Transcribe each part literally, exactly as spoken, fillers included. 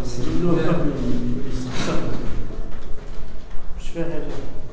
مش فاهم حاجة.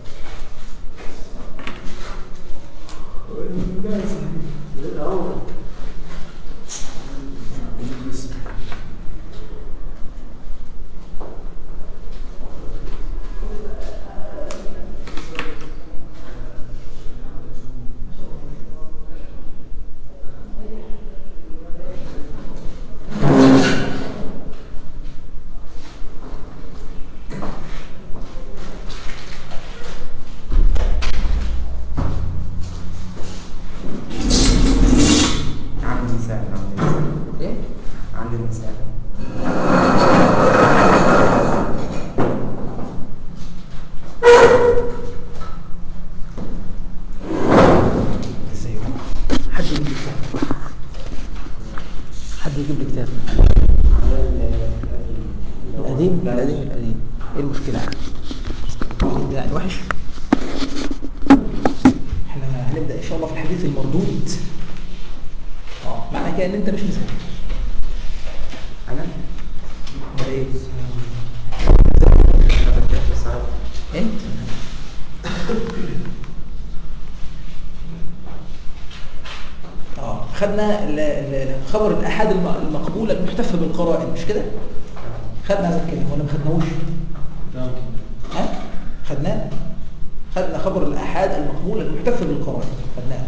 خدنا خبر الأحاد المقبول المحتفى بالقرائن مش كده؟ خدنا هذا الكلام ولا ما خدناهوش؟ ها؟ خدناه؟ خدنا خبر الأحاد المقبول المحتفى بالقرائن خدناه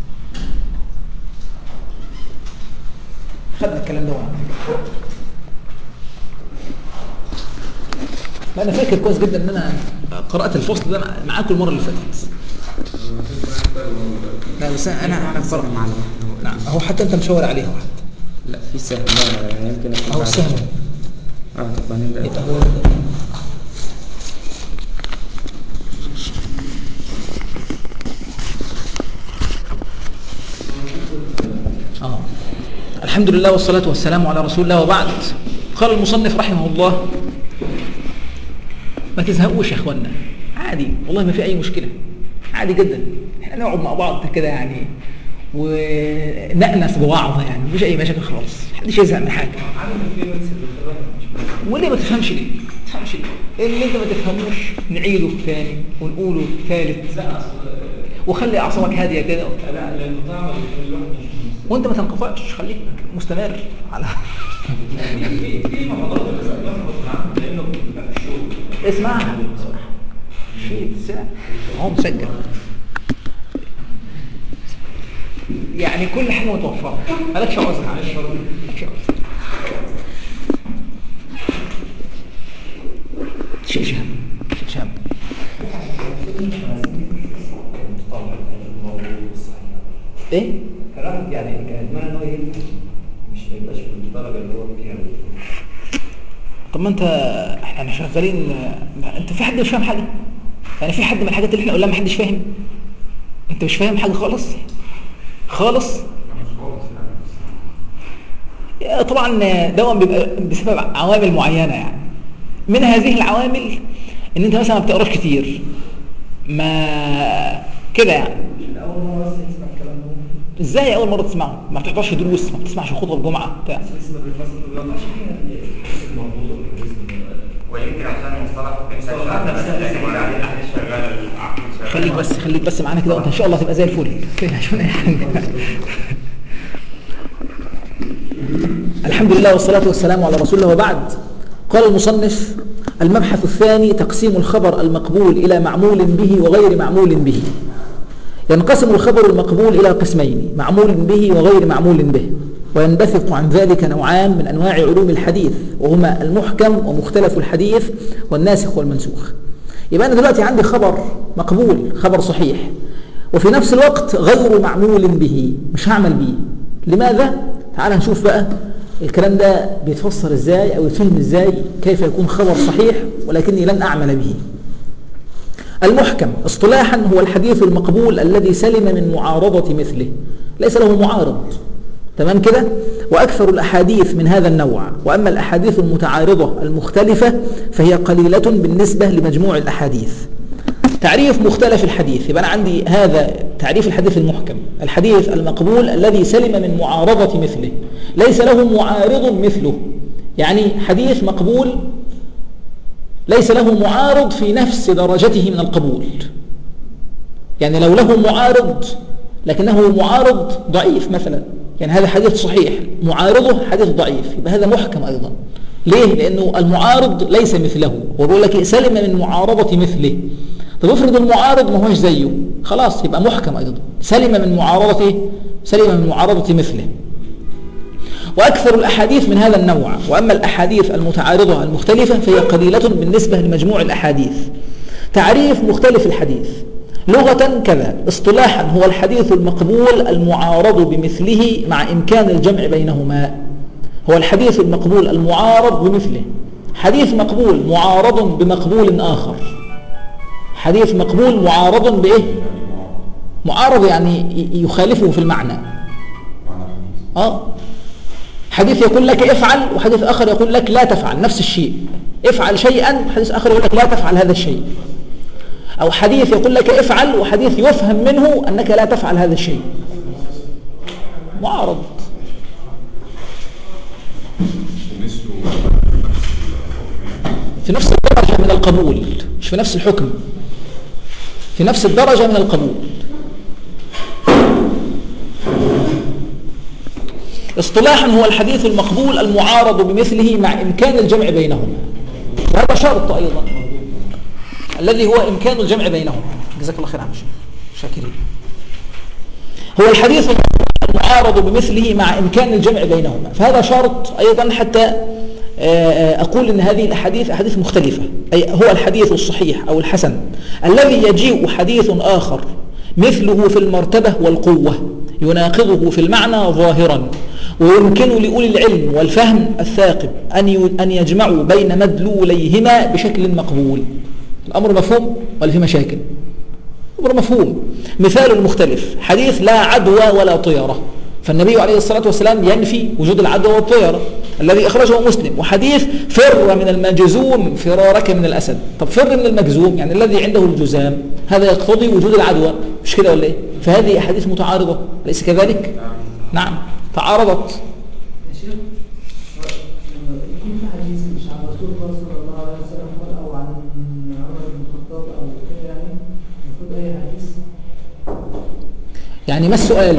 خدنا الكلام ده وعلا ما أنا فاكر كويس جدا إن أنا قرأت الفصل ده معاكم المرة اللي فاتت. لا بس أنا أنا بصراحة معلومة. نعم هو حتى أنت مشاور عليه واحد. لا في سهم لا يمكن أكون أو السهم. آه طبعا لا. هو آه الحمد لله والصلاة والسلام على رسول الله وبعد. قال المصنف رحمه الله ما تزهقوش يا اخوانا عادي والله ما في اي مشكلة عادي جدا احنا نقعد مع بعض كده يعني ونأنس بوعظ يعني مفيش اي مشاكل خالص محدش يزهق من حاجة وليه ما تفهمش ليه ما تفهمش ليه اللي انت ما تفهموش نعيده ثاني ونقوله ثالث وخلي اعصابك هادية كده وانت ما تنقطعش خليك مستمر على اسمعها شيء ساعة هو مسجل يعني كل حاجة متوفرة مالكش عذر مالكش عذر شيء شهم شيء شهم ايه؟ كلام يعني كان اتمنى ان هو مش ما يبقاش بالدرجه اللي هو فيها. طب ما انت احنا شغالين انت في حد مش فاهم حاجه؟ يعني في حد من الحاجات اللي احنا قلناها ما حدش فاهم؟ انت مش فاهم حاجه خالص؟ خالص؟ طبعا ده بيبقى بسبب عوامل معينه يعني. من هذه العوامل ان انت مثلا ما بتقراش كتير. ما كده يعني. اول مره اسمع الكلام ده. ازاي اول مره تسمعه؟ ما بتحضرش دروس، ما بتسمعش خطب جمعه بتاع. ويمكن عشان المصطلح خليك بس خليك بس معانا كده وانت ان شاء الله تبقى زي الفل. الحمد لله والصلاه والسلام على رسول الله وبعد. قال المصنف المبحث الثاني تقسيم الخبر المقبول إلى معمول به وغير معمول به. ينقسم الخبر المقبول إلى قسمين معمول به وغير معمول به، وينبثق عن ذلك نوعان من أنواع علوم الحديث وهما المحكم ومختلف الحديث والناسخ والمنسوخ. يبقى أنا دلوقتي عندي خبر مقبول خبر صحيح وفي نفس الوقت غير معمول به مش هعمل به. لماذا؟ تعال نشوف بقى الكلام ده بيتفسر ازاي او يتفهم ازاي كيف يكون خبر صحيح ولكني لن اعمل به. المحكم اصطلاحا هو الحديث المقبول الذي سلم من معارضة مثله ليس له معارض تمام كده. واكثر الاحاديث من هذا النوع، واما الاحاديث المتعارضة المختلفة فهي قليلة بالنسبة لمجموع الاحاديث. تعريف مختلف الحديث، يبقى أنا عندي هذا تعريف الحديث المحكم الحديث المقبول الذي سلم من معارضة مثله ليس له معارض مثله. يعني حديث مقبول ليس له معارض في نفس درجته من القبول. يعني لو له معارض لكنه معارض ضعيف مثلا، يعني هذا حديث صحيح معارضه حديث ضعيف، يبقى هذا محكم أيضا. ليه؟ لأنه المعارض ليس مثله، ويقول لك سلم من معارضة مثله. طب افرض المعارض ما هوش زيه، خلاص يبقى محكم أيضا، سلم من معارضته، سلم من معارضة مثله. وأكثر الأحاديث من هذا النوع. وأما الأحاديث المتعارضة المختلفة فهي قليلة بالنسبة لمجموع الأحاديث. تعريف مختلف الحديث: لغة كذا، اصطلاحا هو الحديث المقبول المعارض بمثله مع إمكان الجمع بينهما. هو الحديث المقبول المعارض بمثله. حديث مقبول معارض بمقبول آخر. حديث مقبول معارض بإيه؟ معارض يعني يخالفه في المعنى. آه حديث يقول لك افعل، وحديث آخر يقول لك لا تفعل نفس الشيء. افعل شيئا، حديث آخر يقول لك لا تفعل هذا الشيء. أو حديث يقول لك افعل، وحديث يفهم منه أنك لا تفعل هذا الشيء. معارض. في نفس الدرجة من القبول، مش في نفس الحكم، في نفس الدرجة من القبول. اصطلاحا هو الحديث المقبول المعارض بمثله مع إمكان الجمع بينهما. وهذا شرط أيضا الذي هو إمكان الجمع بينهما. جزاك الله خير عم شاكرين. هو الحديث المعارض بمثله مع إمكان الجمع بينهما، فهذا شرط أيضا حتى أقول إن هذه الأحاديث أحاديث مختلفة. أي هو الحديث الصحيح أو الحسن الذي يجيء حديث آخر مثله في المرتبة والقوة يناقضه في المعنى ظاهرا، ويمكن لأولي العلم والفهم الثاقب أن يجمعوا بين مدلوليهما بشكل مقبول. الأمر مفهوم ولا في مشاكل؟ الأمر مفهوم. مثال المختلف: حديث لا عدوى ولا طيرة، فالنبي عليه الصلاة والسلام ينفي وجود العدوى والطيرة الذي أخرجه مسلم. وحديث فر من المجزوم فرارك من الأسد. طب فر من المجزوم يعني الذي عنده الجزام، هذا يقتضي وجود العدوى، مش كده ولا إيه؟ فهذه أحاديث متعارضة، أليس كذلك؟ نعم تعارضت. يا شيخ يكون في حديث مش عن رسول الله صلى الله عليه وسلم أو عن عمر بن الخطاب أو كده، يعني المفروض أي حديث. يعني ما السؤال؟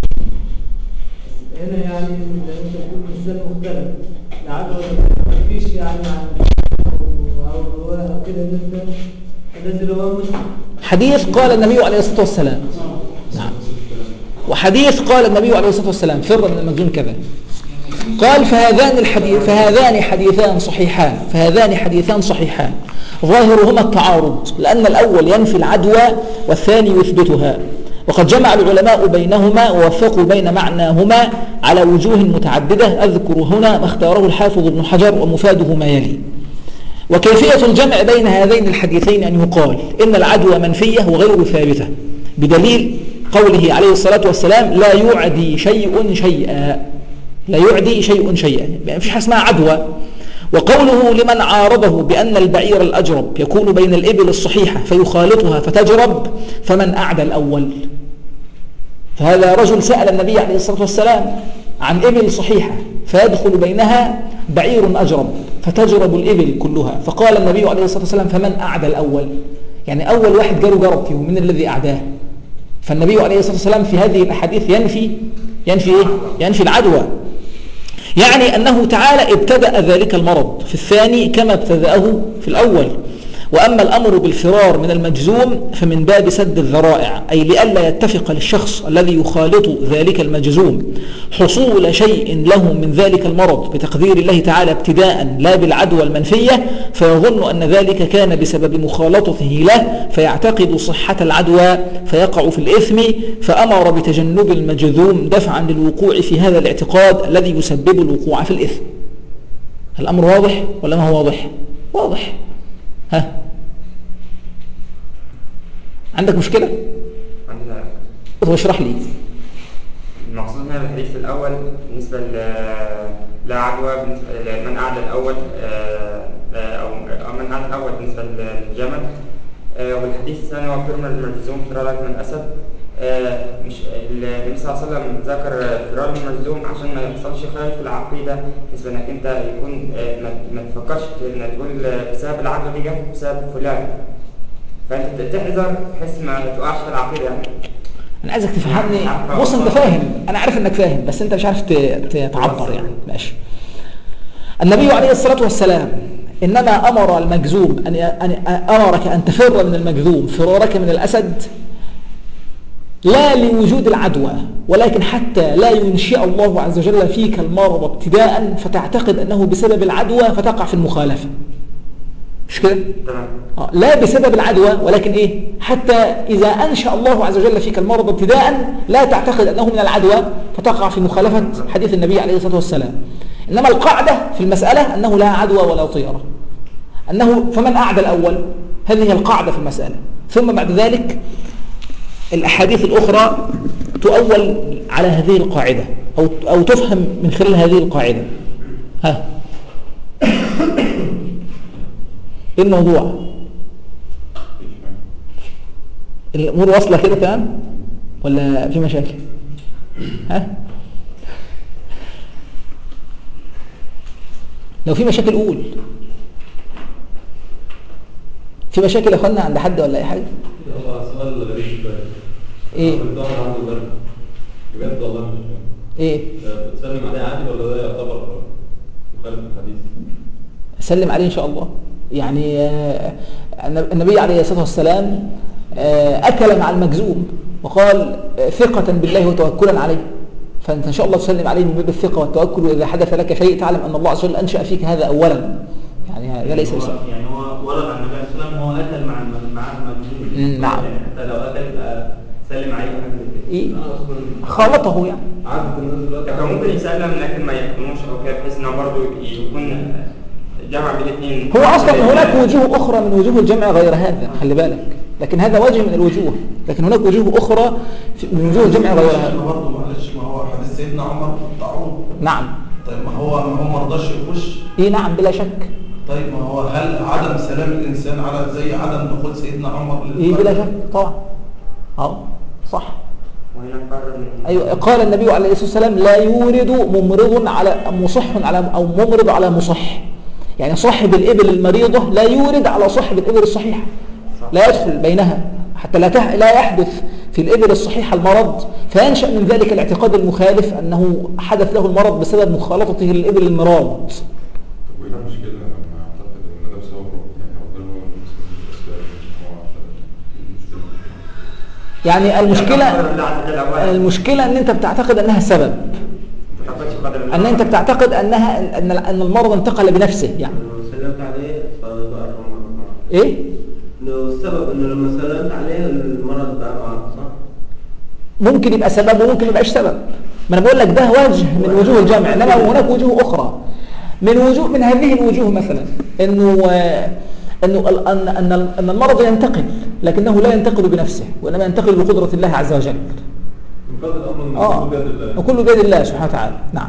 هنا يعني انت تقول مثال مختلف لعدوى ما فيش يعني عن او روايه كده مثل الذي رواه مسلم. حديث قال النبي عليه الصلاة والسلام، نعم، وحديث قال النبي عليه الصلاة والسلام فر من المجنون كذا. قال فهذان الحديث فهذان حديثان صحيحان فهذان حديثان صحيحان ظاهرهما التعارض، لأن الأول ينفي العدوى والثاني يثبتها. وقد جمع العلماء بينهما ووفقوا بين معناهما على وجوه متعددة، أذكر هنا ما اختاره الحافظ ابن حجر ومفاده ما يلي. وكيفية الجمع بين هذين الحديثين أن يقال إن العدوى منفية وغير ثابتة بدليل قوله عليه الصلاة والسلام لا يعدي شيء شيئا، لا يعدي شيء شيئا، يعني مفيش حاجة اسمها عدوى. وقوله لمن عارضه بأن البعير الأجرب يكون بين الإبل الصحيحة فيخالطها فتجرب، فمن أعدى الأول؟ فهذا رجل سأل النبي عليه الصلاة والسلام عن إبل صحيحة فيدخل بينها بعير أجرب فتجرب الإبل كلها، فقال النبي عليه الصلاة والسلام فمن أعدى الأول؟ يعني أول واحد جاله جرب فيه من الذي أعداه؟ فالنبي عليه الصلاة والسلام في هذه الأحاديث ينفي ينفي إيه؟ ينفي العدوى، يعني أنه تعالى ابتدأ ذلك المرض في الثاني كما ابتدأه في الأول. وأما الأمر بالفرار من المجزوم فمن باب سد الذرائع، أي لئلا يتفق للشخص الذي يخالط ذلك المجزوم حصول شيء له من ذلك المرض بتقدير الله تعالى ابتداء لا بالعدوى المنفية، فيظن أن ذلك كان بسبب مخالطته له فيعتقد صحة العدوى فيقع في الإثم، فأمر بتجنب المجذوم دفعا للوقوع في هذا الاعتقاد الذي يسبب الوقوع في الإثم. الأمر واضح ولا ما هو واضح؟ واضح. ها عندك مشكلة؟ عندنا. طب اشرح لي. المقصود من الحديث الأول بالنسبة لا عدوى بالنسبة لمن أعلى الأول أو من أعلى الأول بالنسبة للجمل، والحديث الثاني هو فر من المجزوم فرارك من الأسد آه، مش النبي صلى الله عليه وسلم ذكر فرار المظلوم عشان ما يحصلش خلل في العقيده، بالنسبه انك انت يكون آه، ما ما تفكرش في انك تقول آه، بسبب العدوى دي جت بسبب فلان، فانت تحذر بحيث ما تقعش في العقيده يعني. انا عايزك تفهمني. بص انت فاهم، انا عارف انك فاهم، بس انت مش عارف تعبر يعني. ماشي. النبي عليه الصلاه والسلام انما امر المجذوم ان امرك ان تفر من المجذوم فرارك من الاسد لا لوجود العدوى، ولكن حتى لا ينشئ الله عز وجل فيك المرض ابتداء فتعتقد انه بسبب العدوى فتقع في المخالفه. مش كده؟ آه لا بسبب العدوى، ولكن ايه؟ حتى اذا انشأ الله عز وجل فيك المرض ابتداء لا تعتقد انه من العدوى فتقع في مخالفه حديث النبي عليه الصلاه والسلام. انما القاعده في المساله انه لا عدوى ولا طيره، انه فمن اعدى الاول، هذه هي القاعده في المساله. ثم بعد ذلك الاحاديث الاخرى تؤول على هذه القاعده او او تفهم من خلال هذه القاعده. ها ايه الموضوع؟ الامور واصله كده تمام ولا في مشاكل؟ ها لو في مشاكل قول. في مشاكل يا اخوانا عند حد ولا اي حاجه؟ هو سؤال غريب شويه. ايه الظهر عنده برد بجد والله مش فاهم. ايه بتسلم عليه عادي ولا ده يعتبر مخالف الحديث؟ سلم عليه ان شاء الله. يعني آه النبي عليه الصلاه والسلام آه اكل مع المجذوم وقال آه ثقه بالله وتوكلا عليه، فانت ان شاء الله تسلم عليه من باب الثقه والتوكل، واذا حدث لك شيء تعلم ان الله عز وجل انشا فيك هذا اولا. يعني هذا ليس بسبب. يعني هو ورد عن النبي صلى الله عليه وسلم هو اكل مع مع المجنون. نعم. حتى لو اكل سلم عليه ايه خالطه يعني. عادة الناس دلوقتي كان ممكن يسلم لكن ما يحكموش او كده، بحيث انه برضه يكون جمع بين الاثنين. هو اصلا هناك وجوه اخرى من وجوه الجمع غير هذا، خلي بالك، لكن هذا وجه من الوجوه، لكن هناك وجوه اخرى من وجوه الجمع غير هذا. برضه معلش، ما هو حديث سيدنا عمر تعرض. نعم. طيب ما هو ما هو ما رضاش يخش. ايه نعم بلا شك. طيب ما هو هل عدم سلام الانسان على زي عدم دخول سيدنا عمر للقلب؟ ايه بلا شك طبعا. اه صح. وهنا نقرر من ايوه قال النبي عليه الصلاه والسلام لا يورد ممرض على مصح على او ممرض على مصح. يعني صاحب الابل المريضه لا يورد على صاحب الابل الصحيحه، لا يدخل بينها حتى لا تح... لا يحدث في الابل الصحيحه المرض فينشا من ذلك الاعتقاد المخالف انه حدث له المرض بسبب مخالطته للابل المراد. طب وهنا مشكله انا اعتقد ان ده بسبب يعني ربنا هو يعني المشكله المشكله ان انت بتعتقد انها سبب، ان انت بتعتقد انها ان ان المرض انتقل بنفسه. يعني لو سلمت عليه فبقى المرض. ايه لو السبب انه لما سلمت عليه المرض بقى معه، صح؟ ممكن يبقى سبب وممكن ما يبقاش سبب. ما انا بقول لك ده وجه من وجوه الجمع، انما هناك وجوه اخرى من وجوه من هذه الوجوه، مثلا انه انه ان ان ان المرض ينتقل لكنه لا ينتقل بنفسه، وانما ينتقل بقدره الله عز وجل. اه وكل بيد الله سبحانه وتعالى. نعم.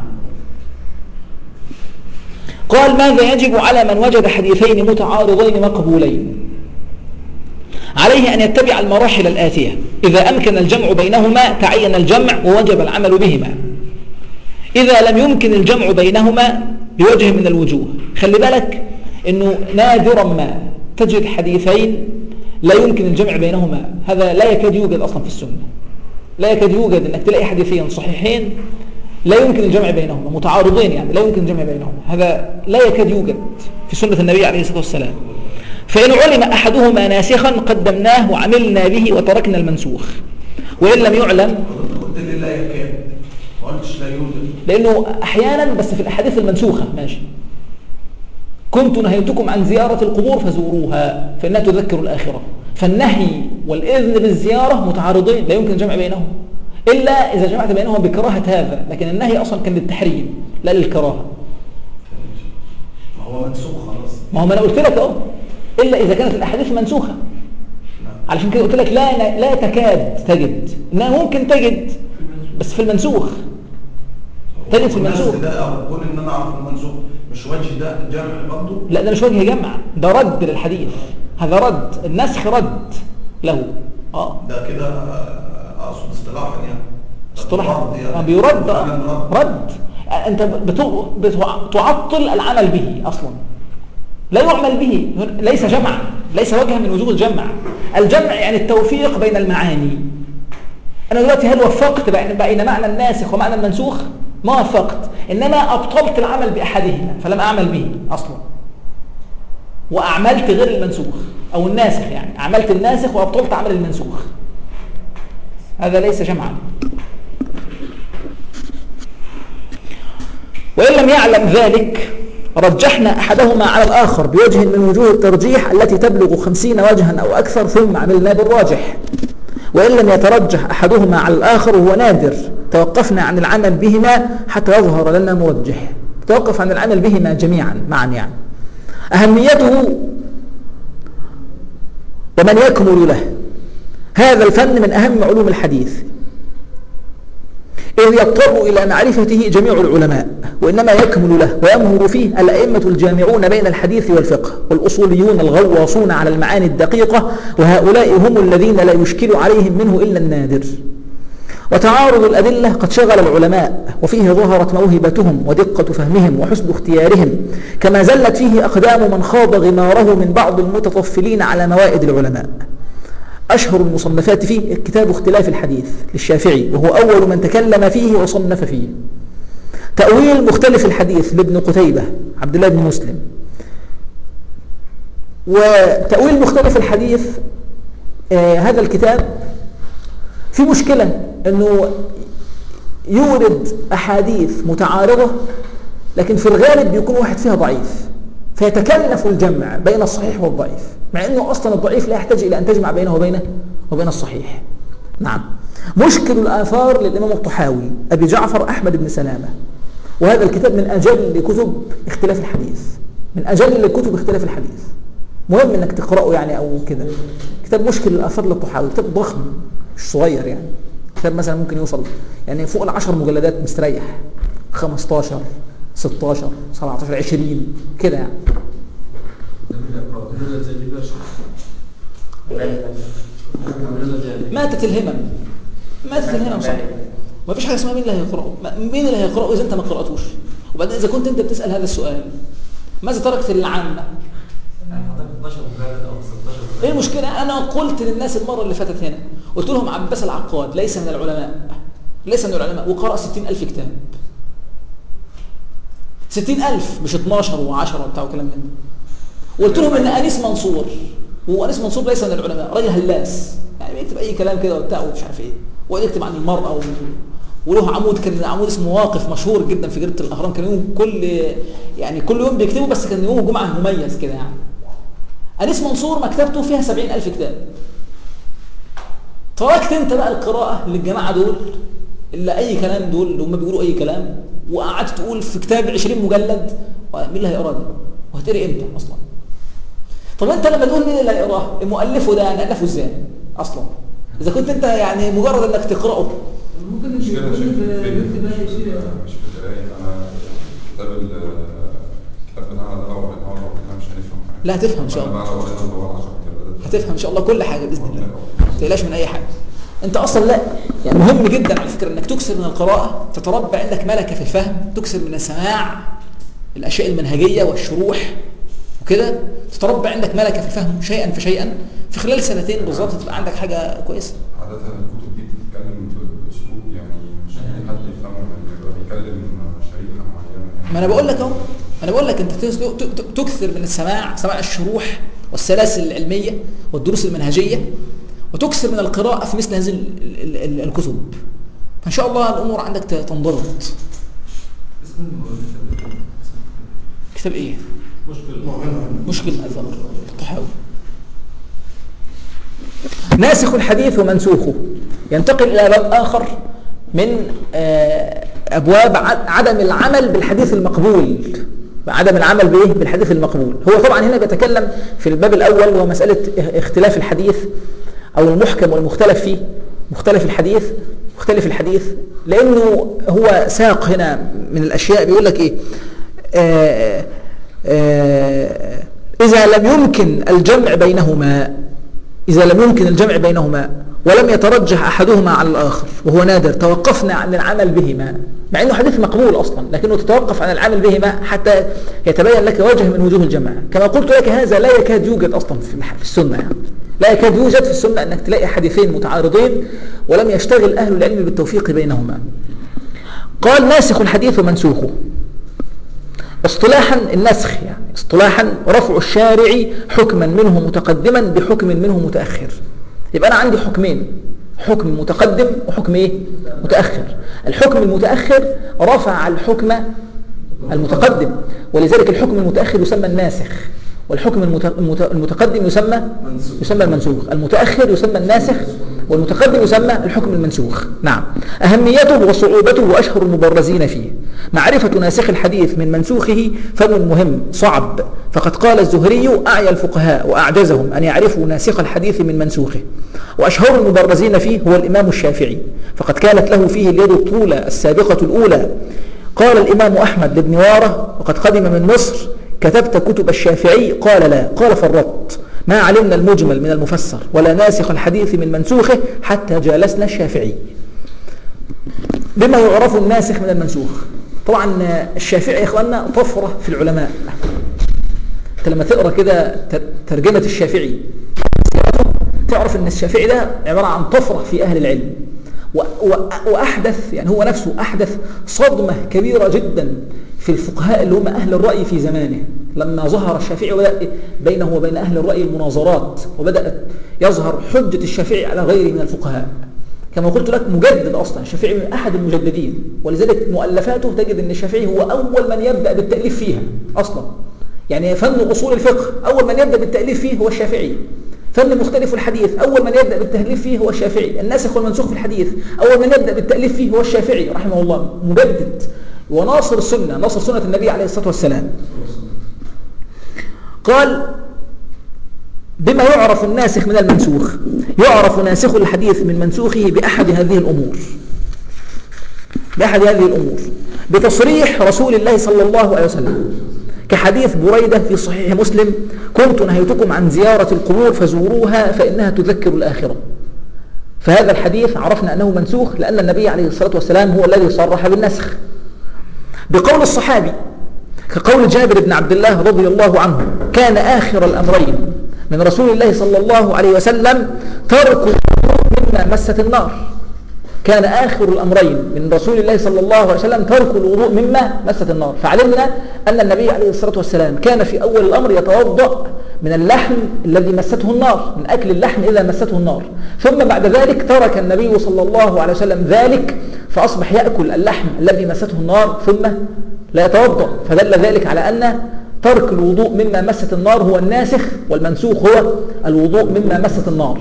قال ماذا يجب على من وجد حديثين متعارضين مقبولين؟ عليه أن يتبع المراحل الآتية. إذا أمكن الجمع بينهما تعين الجمع ووجب العمل بهما. إذا لم يمكن الجمع بينهما بوجه من الوجوه، خلي بالك أنه نادرا ما تجد حديثين لا يمكن الجمع بينهما، هذا لا يكاد يوجد أصلا في السنة. لا يكاد يوجد أنك تلاقي حديثين صحيحين لا يمكن الجمع بينهما، متعارضين يعني لا يمكن الجمع بينهما، هذا لا يكاد يوجد في سنة النبي عليه الصلاة والسلام. فإن علم أحدهما ناسخا قدمناه وعملنا به وتركنا المنسوخ، وإن لم يعلم قلت لي لا يكاد، ما قلتش لا يوجد، لأنه أحيانا بس في الأحاديث المنسوخة ماشي. كنت نهيتكم عن زيارة القبور فزوروها فإنها تذكر الآخرة، فالنهي والإذن بالزيارة متعارضين لا يمكن الجمع بينهم إلا إذا جمعت بينهم بكراهة هذا، لكن النهي أصلا كان للتحريم لا للكراهة. ما هو منسوخ خلاص. ما هو ما أنا قلت لك أهو إلا إذا كانت الأحاديث منسوخة، علشان كده قلت لك لا لا تكاد تجد، إنها ممكن تجد بس في المنسوخ، تجد في المنسوخ. ده أقول إن أنا أعرف المنسوخ مش وجه ده جمع برضه؟ لا ده مش وجه جمع، ده رد للحديث، هذا رد، النسخ رد له. اه ده كده اقصد اصطلاحا يعني اصطلاحا يعني. بيرد رد. رد. انت بتو- بتع- تعطل العمل به اصلا، لا يعمل به، ليس جمعا، ليس وجها من وجوه الجمع. الجمع يعني التوفيق بين المعاني. انا دلوقتي هل وفقت بين بين معنى الناسخ ومعنى المنسوخ؟ ما وفقت، انما ابطلت العمل باحدهما فلم اعمل به اصلا، واعملت غير المنسوخ او الناسخ، يعني عملت الناسخ وابطلت عمل المنسوخ. هذا ليس جمعا. وإن لم يعلم ذلك رجحنا أحدهما على الآخر بوجه من وجوه الترجيح التي تبلغ خمسين وجها أو أكثر، ثم عملنا بالراجح. وإن لم يترجح أحدهما على الآخر وهو نادر توقفنا عن العمل بهما حتى يظهر لنا مرجح. توقف عن العمل بهما جميعا معا يعني. أهميته ومن يكمل له. هذا الفن من أهم علوم الحديث، إذ يضطر إلى معرفته جميع العلماء، وإنما يكمل له ويمهر فيه الأئمة الجامعون بين الحديث والفقه، والأصوليون الغواصون على المعاني الدقيقة، وهؤلاء هم الذين لا يشكل عليهم منه إلا النادر. وتعارض الأدلة قد شغل العلماء، وفيه ظهرت موهبتهم ودقة فهمهم وحسن اختيارهم، كما زلت فيه أقدام من خاض غماره من بعض المتطفلين على موائد العلماء. أشهر المصنفات فيه كتاب اختلاف الحديث للشافعي، وهو أول من تكلم فيه وصنف فيه. تأويل مختلف الحديث لابن قتيبة عبد الله بن مسلم. وتأويل مختلف الحديث آه هذا الكتاب في مشكلة أنه يورد أحاديث متعارضة، لكن في الغالب بيكون واحد فيها ضعيف، فيتكلف الجمع بين الصحيح والضعيف، مع أنه أصلا الضعيف لا يحتاج إلى أن تجمع بينه وبينه وبين الصحيح. نعم. مشكل الآثار للإمام الطحاوي أبي جعفر أحمد بن سلامة، وهذا الكتاب من أجل كتب اختلاف الحديث، من أجل كتب اختلاف الحديث، مهم أنك تقرأه يعني أو كده. كتاب مشكل الآثار للطحاوي كتاب ضخم مش صغير يعني، كتاب مثلا ممكن يوصل يعني فوق العشر مجلدات مستريح، خمستاشر ستاشر سبعتاشر عشرين كده يعني. ماتت الهمم، ماتت الهمم صح. ما فيش حاجه اسمها مين اللي هيقرأه، مين اللي هيقرأه اذا انت ما قرأتوش. وبعدين اذا كنت انت بتسأل هذا السؤال ماذا تركت للعامة؟ ايه المشكلة؟ انا قلت للناس المرة اللي فاتت هنا، قلت لهم عباس العقاد ليس من العلماء، ليس من العلماء، وقرأ ستين ألف كتاب. ستين ألف مش اتناشر وعشرة وبتاع وكلام من ده. وقلت لهم ان أنيس منصور، هو أنيس منصور ليس من العلماء، راجل هلاس يعني بيكتب اي كلام كده وبتاع ومش عارف ايه، ويكتب عن المرأة و... وله عمود، كان عمود اسمه واقف مشهور جدا في جريدة الأهرام، كان يوم كل يعني كل يوم بيكتبه، بس كان يوم الجمعة مميز كده يعني. أنيس منصور مكتبته فيها سبعين ألف كتاب. تركت انت بقى القراءة للجماعة دول إلا أي كلام، دول اللي هم بيقولوا أي كلام، وقعدت تقول في كتاب عشرين مجلد، مين اللي هيقراه ده؟ وهتقري امتى أصلا؟ طب انت لما تقول مين اللي هيقراه؟ المؤلفه ده نألفه ازاي أصلا؟ إذا كنت انت يعني مجرد انك تقرأه. ممكن مش كده، يكون شايف في في بقى مش يصير مش في القرايه. انا كتاب ال الكتاب بتاعنا ده لو قريناه مره كده مش هنفهم حاجه. لا هتفهم ان شاء الله، انا بقى لو قرينا طبعا عشرة كتاب هتفهم ان شاء الله كل حاجه باذن الله، ما تقلقش من اي حاجه. انت اصلا لا يعني مهم جدا على فكره انك تكثر من القراءه، تتربى عندك ملكه في الفهم، تكثر من السماع الاشياء المنهجيه والشروح وكده، تتربى عندك ملكه في الفهم شيئا فشيئا، في خلال سنتين بالظبط تبقى عندك حاجه كويسه. عاده الكتب دي بتتكلم باسلوب يعني مش اي حد يفهمه، بيبقى بيتكلم شريحه معينه. ما انا بقول لك اهو، انا بقول لك انت تكثر من السماع، سماع الشروح والسلاسل العلميه والدروس المنهجيه، وتكثر من القراءه في مثل هذه الكتب، فان شاء الله الامور عندك تنضبط. كتاب ايه؟ مشكل مشكل الأثر الطحاوي. ناسخ الحديث ومنسوخه ينتقل إلى باب آخر من أبواب عدم العمل بالحديث المقبول، عدم العمل به بالحديث المقبول. هو طبعا هنا بيتكلم في الباب الأول هو مسألة اختلاف الحديث أو المحكم والمختلف فيه، مختلف الحديث مختلف الحديث لأنه هو ساق هنا من الأشياء بيقول لك إيه آه إذا لم يمكن الجمع بينهما إذا لم يمكن الجمع بينهما ولم يترجح أحدهما على الآخر وهو نادر توقفنا عن العمل بهما، مع أنه حديث مقبول أصلا، لكنه تتوقف عن العمل بهما حتى يتبين لك وجه من وجوه الجمع. كما قلت لك هذا لا يكاد يوجد أصلا في السنة، يعني لا يكاد يوجد في السنة أنك تلاقي حديثين متعارضين ولم يشتغل أهل العلم بالتوفيق بينهما. قال ناسخ الحديث ومنسوخه. اصطلاحا النسخ يعني اصطلاحا رفع الشارع حكما منه متقدما بحكم منه متأخر. يبقى أنا عندي حكمين، حكم متقدم وحكم إيه؟ متأخر. الحكم المتأخر رفع الحكم المتقدم، ولذلك الحكم المتأخر يسمى الناسخ، والحكم المتقدم يسمى يسمى المنسوخ. المتأخر يسمى الناسخ والمتقدم يسمى الحكم المنسوخ. نعم. أهميته وصعوبته وأشهر المبرزين فيه معرفة ناسخ الحديث من منسوخه فمن مهم صعب، فقد قال الزهري أعيا الفقهاء وأعجزهم أن يعرفوا ناسخ الحديث من منسوخه. وأشهر المبرزين فيه هو الإمام الشافعي، فقد كانت له فيه اليد الطولة السابقة الأولى. قال الإمام أحمد لابن واره وقد قدم من مصر: كتبت كتب الشافعي؟ قال لا. قال فرطت، ما علمنا المجمل من المفسر ولا ناسخ الحديث من منسوخه حتى جالسنا الشافعي. بما يعرف الناسخ من المنسوخ. طبعا الشافعي يا إخواننا طفرة في العلماء. انت لما تقرأ كده ترجمة الشافعي تعرف ان الشافعي ده عبارة عن طفرة في أهل العلم، وأحدث يعني هو نفسه أحدث صدمة كبيرة جدا في الفقهاء اللي هم أهل الرأي في زمانه. لما ظهر الشافعي وبدأ بينه وبين أهل الرأي المناظرات، وبدأت يظهر حجة الشافعي على غيره من الفقهاء. كما قلت لك مجدد أصلا، الشافعي من أحد المجددين، ولذلك مؤلفاته تجد أن الشافعي هو أول من يبدأ بالتأليف فيها أصلا. يعني فن أصول الفقه أول من يبدأ بالتأليف فيه هو الشافعي. فن مختلف الحديث أول من يبدأ بالتأليف فيه هو الشافعي. الناسخ والمنسوخ في الحديث أول من يبدأ بالتأليف فيه هو الشافعي رحمه الله، مجدد وناصر السنة، ناصر سنة النبي عليه الصلاة والسلام. قال بما يعرف الناسخ من المنسوخ. يعرف ناسخ الحديث من منسوخه بأحد هذه الأمور بأحد هذه الأمور بتصريح رسول الله صلى الله عليه وسلم، كحديث بريدة في صحيح مسلم: كنت نهيتكم عن زيارة القبور فزوروها فإنها تذكر الآخرة. فهذا الحديث عرفنا أنه منسوخ لأن النبي عليه الصلاة والسلام هو الذي صرح بالنسخ. بقول الصحابي كقول جابر بن عبد الله رضي الله عنه: كان آخر الأمرين من رسول الله صلى الله عليه وسلم ترك الوضوء مما مست النار. كان آخر الأمرين من رسول الله صلى الله عليه وسلم ترك الوضوء مما مست النار. فعلمنا أن النبي عليه الصلاة والسلام كان في أول الأمر يتوضأ من اللحم الذي مسته النار، من أكل اللحم إذا مسته النار، ثم بعد ذلك ترك النبي صلى الله عليه وسلم ذلك فأصبح يأكل اللحم الذي مسته النار ثم لا يتوضأ. فدل ذلك على أن ترك الوضوء مما مست النار هو الناسخ، والمنسوخ هو الوضوء مما مست النار.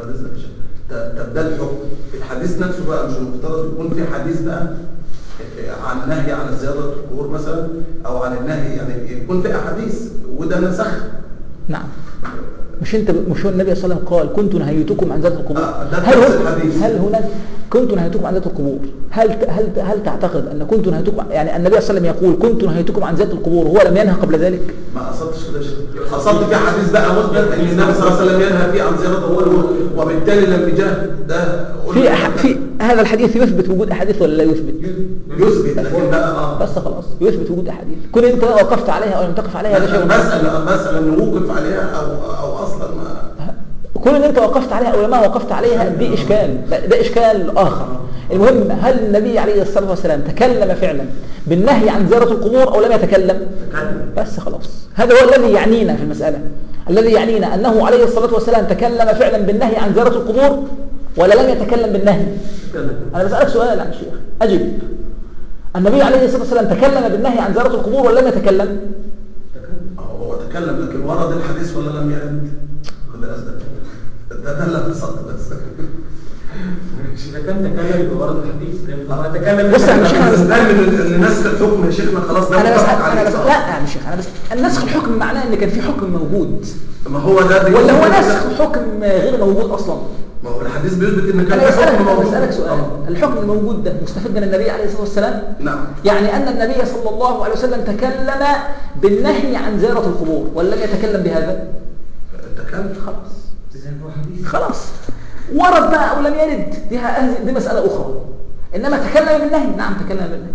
طب ده الحكم الحديث نفسه بقى مش المفترض يكون في حديث بقى عن نهي عن زيارة القبور مثلا، او عن النهي يعني يكون في احاديث وده نسخ؟ نعم. مش انت مش هو النبي صلى الله عليه وسلم قال: كنت نهيتكم عن زيارة القبور؟ آه هل هل هناك كنت نهيتكم عن زيارة القبور؟ هل هل هل تعتقد ان كنت نهيتكم يعني النبي صلى الله عليه وسلم يقول كنت نهيتكم عن زيارة القبور هو لم ينهى قبل ذلك؟ ما قصدتش كده، قصدت في حديث بقى مثبت ان النبي صلى الله عليه وسلم ينهى فيه عن زيارة القبور وبالتالي لم يجاهد ده. في أح... في هذا الحديث يثبت وجود احاديث ولا لا يثبت؟ يثبت، لكن بقى اه بس خلاص يثبت وجود احاديث. كل انت وقفت عليها او لم تقف عليها هذا شيء مسألة مسألة نوقف عليها او او اصلا ما كل اللي انت وقفت عليها او ما وقفت عليها دي اشكال، ده اشكال اخر. المهم هل النبي عليه الصلاه والسلام تكلم فعلا بالنهي عن زياره القبور او لم يتكلم؟ بس خلاص هذا هو الذي يعنينا في المساله. الذي يعنينا انه عليه الصلاه والسلام تكلم فعلا بالنهي عن زياره القبور ولا لم يتكلم بالنهي. انا بسالك سؤال عن الشيخ اجب. النبي عليه الصلاه والسلام تكلم بالنهي عن زياره القبور ولا لم يتكلم؟ هو تكلم لكن ورد الحديث ولا لم يرد؟ ده ده لا تصدق بس مش اذا كان تكلم بورد الحديث هو تكلم. بص يا شيخ انا من نسخ الحكم يا شيخنا خلاص ده انا بس انا بس لا يا شيخ انا بس النسخ الحكم معناه ان كان في حكم موجود. ما هو ده ولا هو نسخ حكم غير موجود اصلا؟ ما هو الحديث بيثبت ان كان في حكم موجود. بسألك سؤال أوه. الحكم الموجود ده مستفيد من النبي عليه الصلاه والسلام؟ نعم. يعني ان النبي صلى الله عليه وسلم تكلم بالنهي عن زياره القبور ولا لم يتكلم بهذا؟ تكلم خلاص خلاص ورد بقى أو لم يرد دي, دي مسألة أخرى. إنما تكلم بالنهي، نعم تكلم بالنهي.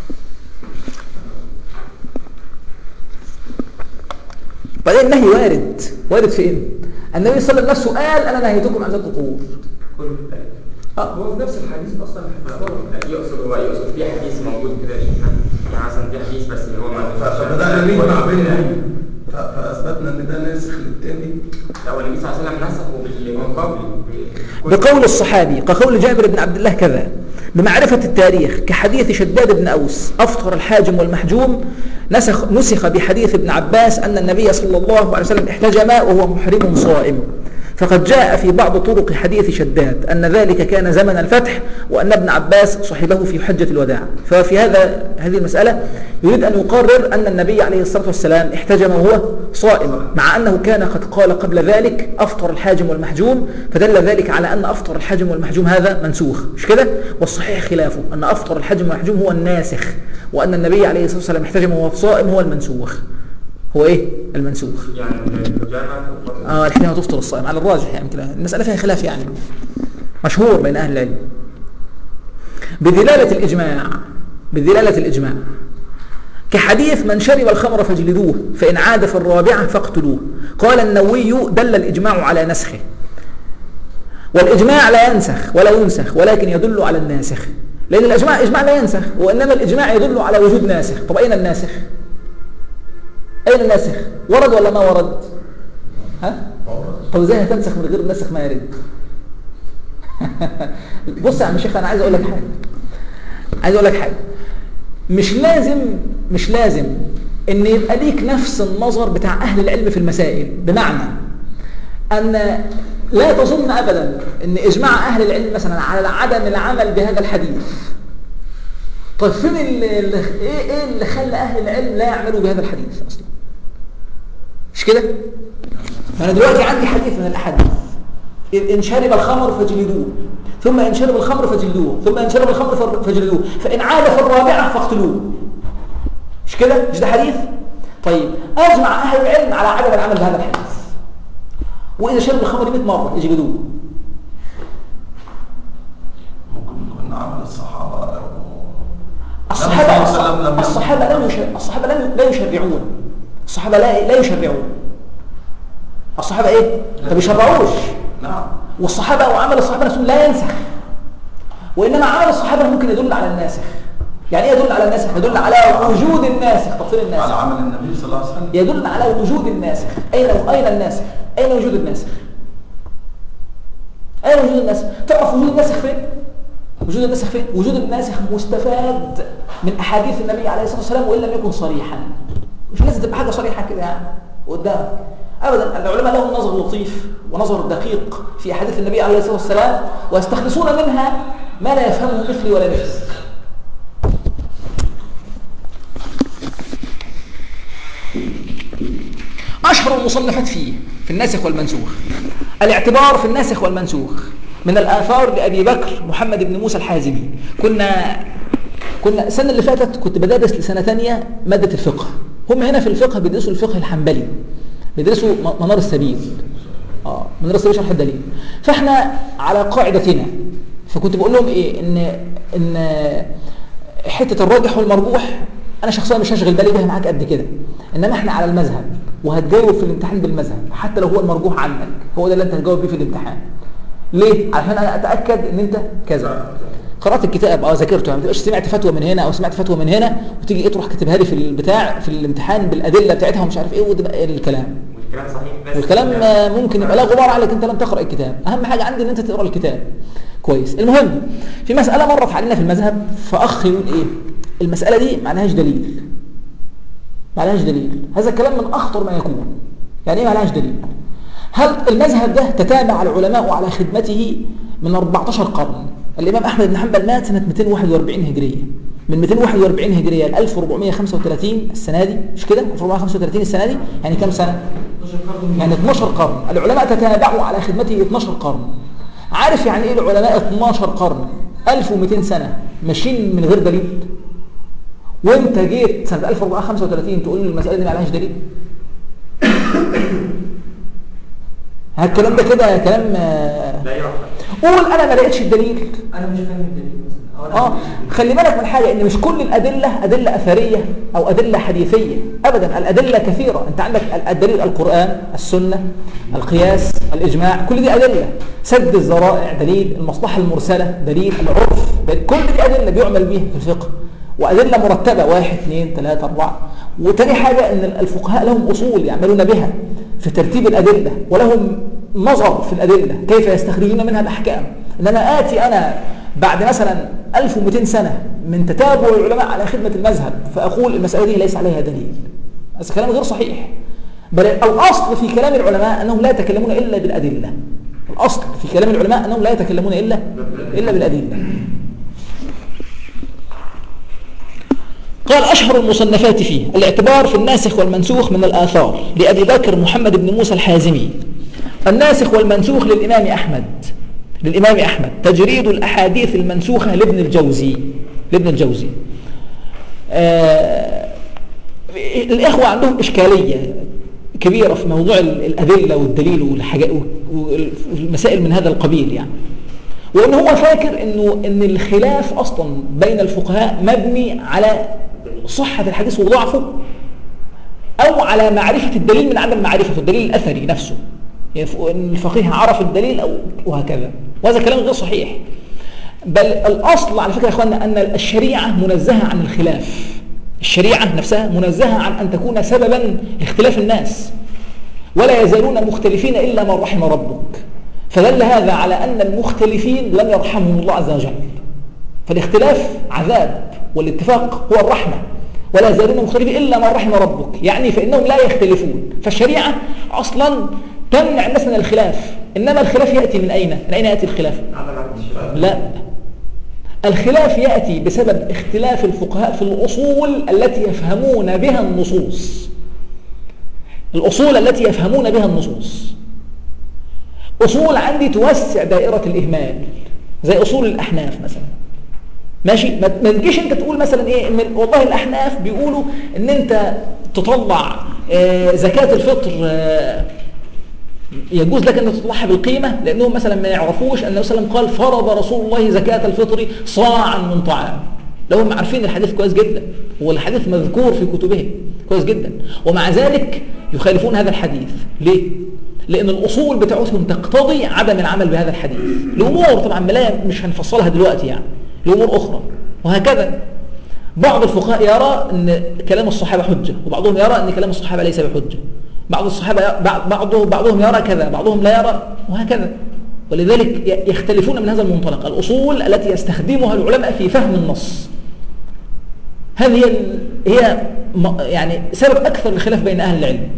بعدين النهي وارد، وارد فين؟ النبي صلى الله عليه وسلم نفسه قال أنا نهيتكم عن ذات القبور. هو في نفس الحديث اصلا يقصد هو يقصد في حديث موجود كده يعني مثلا في حديث بس اللي هو ما فبدأنا نجمع بينهم فاثبتنا ان ده ناسخ للتاني. لا النبي صلى الله عليه وسلم نسخه بالمقابل بقول الصحابي كقول جابر بن عبد الله كذا بمعرفة التاريخ كحديث شداد بن أوس أفطر الحاجم والمحجوم نسخ نسخ بحديث ابن عباس أن النبي صلى الله عليه وسلم احتجم وهو محرم صائم. فقد جاء في بعض طرق حديث شداد أن ذلك كان زمن الفتح وأن ابن عباس صحبه في حجة الوداع. ففي هذا هذه المسألة يريد أن يقرر أن النبي عليه الصلاة والسلام احتجم وهو صائم، مع أنه كان قد قال قبل ذلك أفطر الحاجم والمحجوم، فدل ذلك على أن أفطر الحاجم والمحجوم هذا منسوخ، مش كده؟ والصحيح خلافه، أن أفطر الحاجم والمحجوم هو الناسخ، وأن النبي عليه الصلاة والسلام احتجم وهو صائم هو المنسوخ. هو ايه المنسوخ؟ يعني اه الحجامة تفطر الصائم على الراجح، يعني كده المسألة فيها خلاف يعني مشهور بين أهل العلم. بدلالة الإجماع، بدلالة الإجماع كحديث من شرب الخمر فاجلدوه فإن عاد في الرابعة فاقتلوه. قال النووي دل الإجماع على نسخه، والإجماع لا ينسخ ولا ينسخ ولكن يدل على الناسخ، لأن الإجماع إجماع لا ينسخ، وإنما الإجماع يدل على وجود ناسخ. طب أين الناسخ؟ أين الناسخ؟ ورد ولا ما ورد؟ ها؟ طب ازاي هتنسخ من غير الناسخ ما يرد؟ بص يا عم شيخ أنا عايز أقول لك حاجة، عايز أقول لك حاجة مش لازم مش لازم إن يبقى ليك نفس النظر بتاع أهل العلم في المسائل، بمعنى أن لا تظن أبدا إن إجماع أهل العلم مثلا على عدم العمل بهذا الحديث. طيب فين اللي اللي إيه إيه اللي خلى أهل العلم لا يعملوا بهذا الحديث أصلا؟ مش كده؟ أنا دلوقتي عندي حديث من الأحاديث إن شرب الخمر فاجلدوه، ثم إن شرب الخمر فاجلدوه، ثم إن شرب الخمر فاجلدوه، فإن عاد في الرابعة فاقتلوه. مش كده؟ مش ده حديث؟ طيب أجمع أهل العلم على عدم العمل بهذا الحديث، وإذا شرب الخمر مئة مرة اجلدوه. ممكن يكون عمل الصحابة الصحابة الصحابة لم يشرع الصحابة لم لا يشرعون الصحابة لا لا يشرعون الصحابة ايه؟ ما بيشرعوش. نعم. والصحابة وعمل الصحابة نفسهم لا ينسخ، وإنما عمل الصحابة ممكن يدل على الناسخ. يعني ايه يدل على الناسخ؟ يدل على وجود الناسخ. تفصيل الناسخ على عمل النبي صلى الله عليه وسلم يدل على وجود الناسخ. أين أين الناسخ؟ أين وجود الناسخ؟ أين وجود الناسخ؟ تعرف وجود الناسخ فين؟ وجود الناسخ فين؟ وجود الناسخ مستفاد من أحاديث النبي عليه الصلاة والسلام وإن لم يكن صريحا. مش لازم تبقى حاجة صريحة كده يعني قدامك أبدا. العلماء لهم نظر لطيف ونظر دقيق في أحاديث النبي عليه الصلاة والسلام ويستخلصون منها ما لا يفهمه مثلي ولا نفسي. أشهر المصنفات فيه في الناسخ والمنسوخ الاعتبار في الناسخ والمنسوخ من الآثار لأبي بكر محمد بن موسى الحازمي. كنا كنا السنة اللي فاتت كنت بدرس لسنة تانية مادة الفقه. هم هنا في الفقه بيدرسوا الفقه الحنبلي، بيدرسوا منار السبيل اه منار السبيل شرح الدليل. فاحنا على قاعدتنا، فكنت بقول لهم ايه ان ان حته الراجح والمرجوح انا شخصيا مش هشغل بالي بيها معاك قد كده، انما احنا على المذهب وهتجاوب في الامتحان بالمذهب حتى لو هو المرجوح عنك، هو ده اللي انت هتجاوب بيه في الامتحان. ليه؟ عشان انا اتاكد ان انت كذا. قرات الكتاب اه ذاكرته، يعني ما تبقاش سمعت فتوى من هنا او سمعت فتوى من هنا وتيجي ايه تروح كاتبها لي في البتاع في الامتحان بالادله بتاعتها ومش عارف ايه وده الكلام. والكلام صحيح بس والكلام ممكن يبقى لا غبار عليك انت لم تقرا الكتاب. اهم حاجه عندي ان انت تقرا الكتاب كويس. المهم في مساله مرت علينا في المذهب، فاخ يقول ايه المساله دي ما لهاش دليل، ما لهاش دليل. هذا الكلام من اخطر ما يكون. يعني ايه ما لهاش دليل؟ هل المذهب ده تتابع العلماء على خدمته من أربعتاشر قرن؟ الإمام أحمد بن حنبل مات سنة مئتين وواحد وأربعين هجرية، من مئتين وواحد وأربعين هجرية ل ألف وأربعمائة وخمسة وثلاثين السنة دي، مش كده؟ ألف وأربعمائة وخمسة وثلاثين السنة دي يعني كم سنة؟ يعني اثناشر قرن. العلماء تتابعوا على خدمته اثناشر قرن. عارف يعني ايه العلماء اثناشر قرن ألف ومئتين سنة ماشيين من غير دليل؟ وانت جيت سنة ألف وأربعمائة وخمسة وثلاثين تقول لي المسألة دي ما لهاش دليل؟ هالكلام ده كده كلام لا يعقل. قول انا ما لقيتش الدليل. انا مش فاهم الدليل مثلا، أو أنا اه مش فاهم. خلي بالك من حاجه، ان مش كل الادله ادله اثريه او ادله حديثيه ابدا، الادله كثيره. انت عندك الدليل القران، السنه، القياس، الاجماع، كل دي ادله. سد الذرائع دليل، المصلحه المرسله دليل، العرف دليل. كل دي ادله بيعمل بيها في الفقه، وادله مرتبه واحد اثنين ثلاثه اربعه. وتاني حاجه ان الفقهاء لهم اصول يعملون بها في ترتيب الادله، ولهم نظر في الادله كيف يستخرجون منها الاحكام. ان انا اتي انا بعد مثلا ألف ومئتين سنة من تتابع العلماء على خدمة المذهب فأقول المسألة دي ليس عليها دليل، هذا كلام غير صحيح. بل الأصل في كلام العلماء أنهم لا يتكلمون إلا بالأدلة. الأصل في كلام العلماء أنهم لا يتكلمون إلا إلا بالأدلة. قال أشهر المصنفات فيه الاعتبار في الناسخ والمنسوخ من الآثار لأبي بكر محمد بن موسى الحازمي. الناسخ والمنسوخ للإمام أحمد للإمام أحمد تجريد الأحاديث المنسوخة لابن الجوزي لابن الجوزي آه الإخوة عندهم إشكالية كبيرة في موضوع الأدلة والدليل والحاجات والمسائل من هذا القبيل يعني. وإن هو فاكر إنه إن الخلاف أصلا بين الفقهاء مبني على صحة الحديث وضعفه، أو على معرفة الدليل من عدم معرفة الدليل الأثري نفسه، يعني إن الفقيه عرف الدليل أو وهكذا. وهذا كلام غير صحيح. بل الأصل على فكرة يا إخواننا أن الشريعة منزهة عن الخلاف. الشريعة نفسها منزهة عن أن تكون سببا لاختلاف الناس، ولا يزالون مختلفين إلا من رحم ربك. فدل هذا على أن المختلفين لم يرحمهم الله عز وجل. فالاختلاف عذاب والاتفاق هو الرحمة. ولا يزالون مختلفين إلا من رحم ربك، يعني فإنهم لا يختلفون. فالشريعة أصلا تمنع الناس من الخلاف. إنما الخلاف يأتي من أين؟ من أين يأتي الخلاف؟ لا، الخلاف يأتي بسبب اختلاف الفقهاء في الأصول التي يفهمون بها النصوص. الأصول التي يفهمون بها النصوص أصول عندي توسع دائرة الإهمال، زي أصول الأحناف مثلا. ماشي، ما تجيش انت تقول مثلا ايه ان والله الأحناف بيقولوا ان انت تطلع آه زكاة الفطر آه يجوز لك ان تطلعها بالقيمة، لانهم مثلا ما يعرفوش ان النبي صلى الله عليه وسلم قال فرض رسول الله زكاة الفطر صاعا من طعام. لهم عارفين الحديث كويس جدا، والحديث مذكور في كتبهم كويس جدا، ومع ذلك يخالفون هذا الحديث. ليه؟ لأن الأصول بتاعتهم تقتضي عدم العمل بهذا الحديث لأمور طبعا لا مش هنفصلها دلوقتي يعني، لأمور أخرى. وهكذا بعض الفقهاء يرى أن كلام الصحابة حجة، وبعضهم يرى أن كلام الصحابة ليس بحجة. بعض الصحابة بعضهم بعضهم يرى كذا، بعضهم لا يرى، وهكذا. ولذلك يختلفون من هذا المنطلق. الأصول التي يستخدمها العلماء في فهم النص هذه هي يعني سبب أكثر الخلاف بين أهل العلم.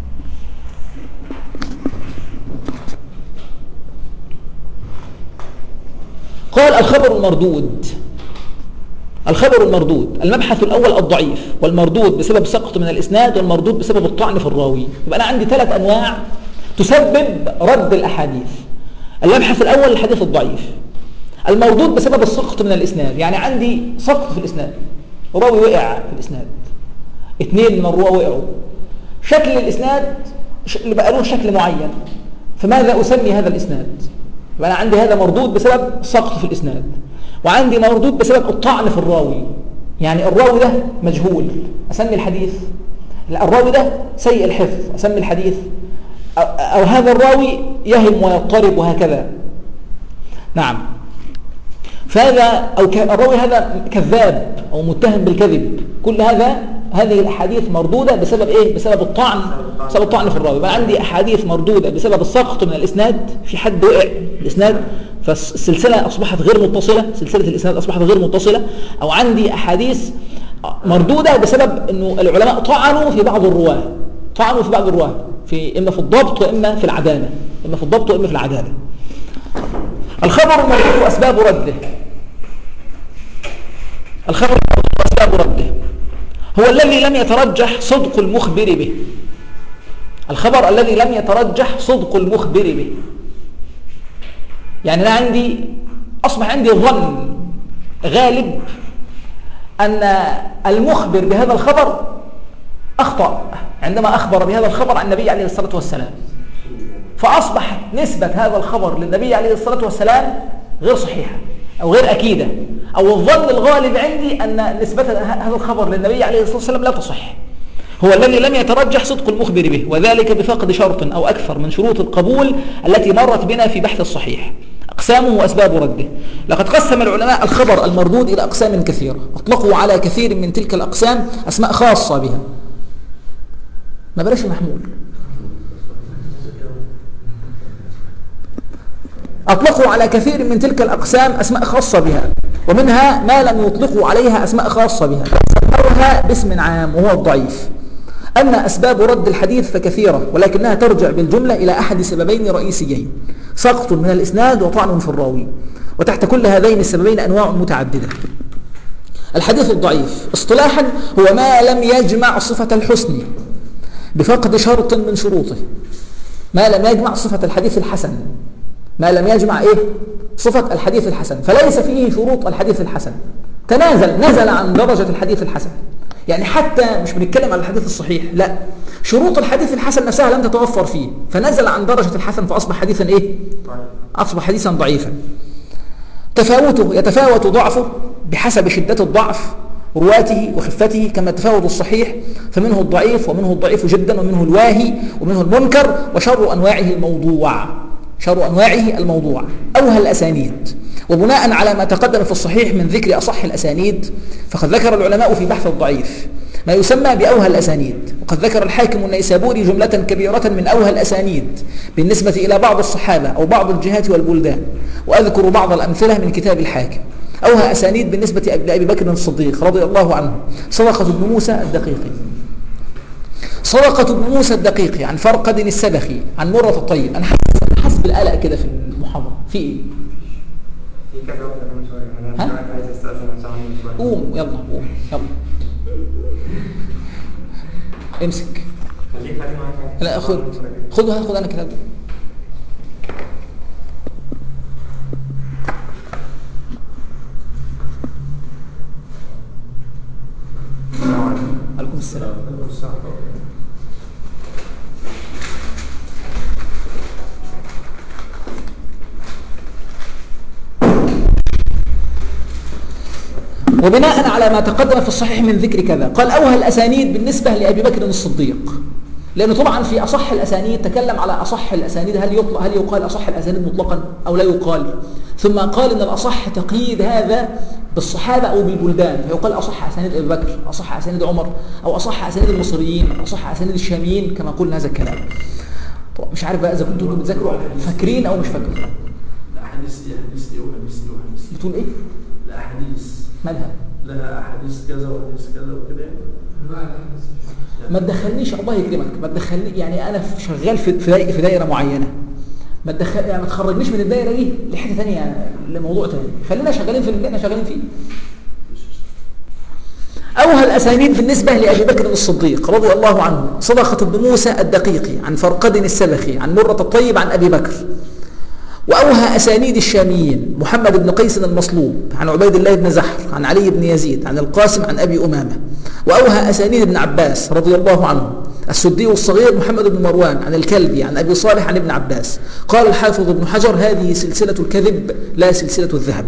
قال الخبر المردود. الخبر المردود المبحث الأول الضعيف، والمردود بسبب سقط من الإسناد، والمردود بسبب الطعن في الراوي. يبقى أنا عندي ثلاث أنواع تسبب رد الأحاديث. المبحث الأول الحديث الضعيف، المردود بسبب السقط من الإسناد، يعني عندي سقط في الإسناد، راوي وقع في الإسناد، اثنين من الرواة وقعوا، شكل الإسناد اللي بقى له شكل معين، فماذا أسمي هذا الإسناد؟ يبقى أنا عندي هذا مردود بسبب سقط في الإسناد، وعندي مردود بسبب الطعن في الراوي، يعني الراوي ده مجهول أسمي الحديث، الراوي ده سيء الحفظ أسمي الحديث، أو, أو هذا الراوي يهم ويضطرب وهكذا. نعم، فهذا أو الراوي هذا كذاب أو متهم بالكذب، كل هذا هذه الأحاديث مردودة بسبب إيه؟ بسبب الطعن بسبب الطعن في الراوي. يبقى عندي أحاديث مردودة بسبب السقط من الإسناد، في حد وقع الإسناد فالسلسلة أصبحت غير متصلة، سلسلة الإسناد أصبحت غير متصلة. أو عندي أحاديث مردودة بسبب أنه العلماء طعنوا في بعض الرواة، طعنوا في بعض الرواة في إما في الضبط وإما في العدالة، إما في الضبط وإما في العدالة. الخبر المردود وأسباب رده. الخبر المردود وأسباب رده هو الذي لم يترجح صدق المخبر به. الخبر الذي لم يترجح صدق المخبر به، يعني أنا عندي أصبح عندي ظن غالب أن المخبر بهذا الخبر أخطأ عندما أخبر بهذا الخبر عن النبي عليه الصلاة والسلام، فأصبح نسبة هذا الخبر للنبي عليه الصلاة والسلام غير صحيحة أو غير أكيدة، أو الظن الغالب عندي أن نسبة هذا الخبر للنبي عليه الصلاة والسلام لا تصح، هو الذي لم يترجح صدق المخبر به، وذلك بفقد شرط أو أكثر من شروط القبول التي مرت بنا في بحث الصحيح، أقسامه وأسباب رده. لقد قسم العلماء الخبر المردود إلى أقسام كثيرة، أطلقوا على كثير من تلك الأقسام أسماء خاصة بها. ما بلاش محمول. أطلقوا على كثير من تلك الأقسام أسماء خاصة بها، ومنها ما لم يطلقوا عليها أسماء خاصة بها، سموها باسم عام وهو الضعيف. أما أسباب رد الحديث فكثيرة، ولكنها ترجع بالجملة إلى أحد سببين رئيسيين: سقط من الإسناد وطعن في الراوي. وتحت كل هذين السببين أنواع متعددة. الحديث الضعيف اصطلاحا هو ما لم يجمع صفة الحسن بفقد شرط من شروطه. ما لم يجمع صفة الحديث الحسن، ما لم يجمع إيه؟ صفة الحديث الحسن، فليس فيه شروط الحديث الحسن، تنازل نزل عن درجة الحديث الحسن. يعني حتى مش بنتكلم على الحديث الصحيح، لا، شروط الحديث الحسن نفسها لم تتوفر فيه، فنزل عن درجة الحسن فأصبح حديثا إيه؟ أصبح حديثا ضعيفا. تفاوته يتفاوت ضعفه بحسب شدة الضعف، رواته وخفته، كما تفاوت الصحيح، فمنه الضعيف ومنه الضعيف جدا ومنه الواهي ومنه المنكر، وشر أنواعه الموضوع. شر أنواعه الموضوع أوهى الأسانيد. وبناء على ما تقدم في الصحيح من ذكر أصح الأسانيد، فقد ذكر العلماء في بحث الضعيف ما يسمى بأوهى الأسانيد، وقد ذكر الحاكم النيسابوري جملة كبيرة من أوهى الأسانيد بالنسبة إلى بعض الصحابة أو بعض الجهات والبلدان، وأذكر بعض الأمثلة من كتاب الحاكم. أوهى أسانيد بالنسبة لأبي بكر الصديق رضي الله عنه: صدقة بن موسى الدقيقي صدقة بن موسى الدقيقي عن فرقد السبخي عن مرة الطيب. أنا حاسس بالقلق كده في المحاضرة، في إيه؟ في كذا واحدة كمان شوية. أنا ها؟ عايز أستأذن من شوية. قوم يلا قوم يلا امسك. خليك خليك معاك. لا خد خد هاخد أنا كتاب. عليكم السلام. وبناء على ما تقدم في الصحيح من ذكر كذا، قال أوهى الأسانيد بالنسبة لأبي بكر الصديق، لأنه طبعا في أصح الأسانيد تكلم على أصح الأسانيد، هل يطلق هل يقال أصح الأسانيد مطلقا أو لا يقال، ثم قال إن الأصح تقييد هذا بالصحابة أو بالبلدان، فيقال أصح أسانيد أبي بكر، أصح أسانيد عمر، أو أصح أسانيد المصريين، أصح أسانيد الشاميين، كما قلنا هذا الكلام. طبعا مش عارف بقى إذا كنتوا بتذاكروا فاكرين أو مش فاكرين. الأحاديث دي أحاديث دي وحديث دي وحديث دي. بتقول إيه؟ الأحاديث مالها؟ لها أحاديث كذا وحديث كذا وكده. ما تدخلنيش، الله يكرمك، ما تدخلني، يعني أنا شغال في في في دايرة معينة، ما تدخل يعني ما تخرجنيش من الدايرة دي لحتة ثانية لموضوع ثاني، خلينا شغالين في اللي احنا شغالين فيه. أوهى الأسانيد بالنسبة لأبي بكر الصديق رضي الله عنه: صدقة بن موسى الدقيقي عن فرقد السبخي عن مرة الطيب عن أبي بكر. وأوهى أسانيد الشاميين: محمد بن قيس المصلوب عن عبيد الله بن زحر عن علي بن يزيد عن القاسم عن أبي أمامة. وأوهى أسانيد ابن عباس رضي الله عنه: السدي الصغير محمد بن مروان عن الكلبي عن أبي صالح عن ابن عباس. قال الحافظ ابن حجر: هذه سلسلة الكذب لا سلسلة الذهب.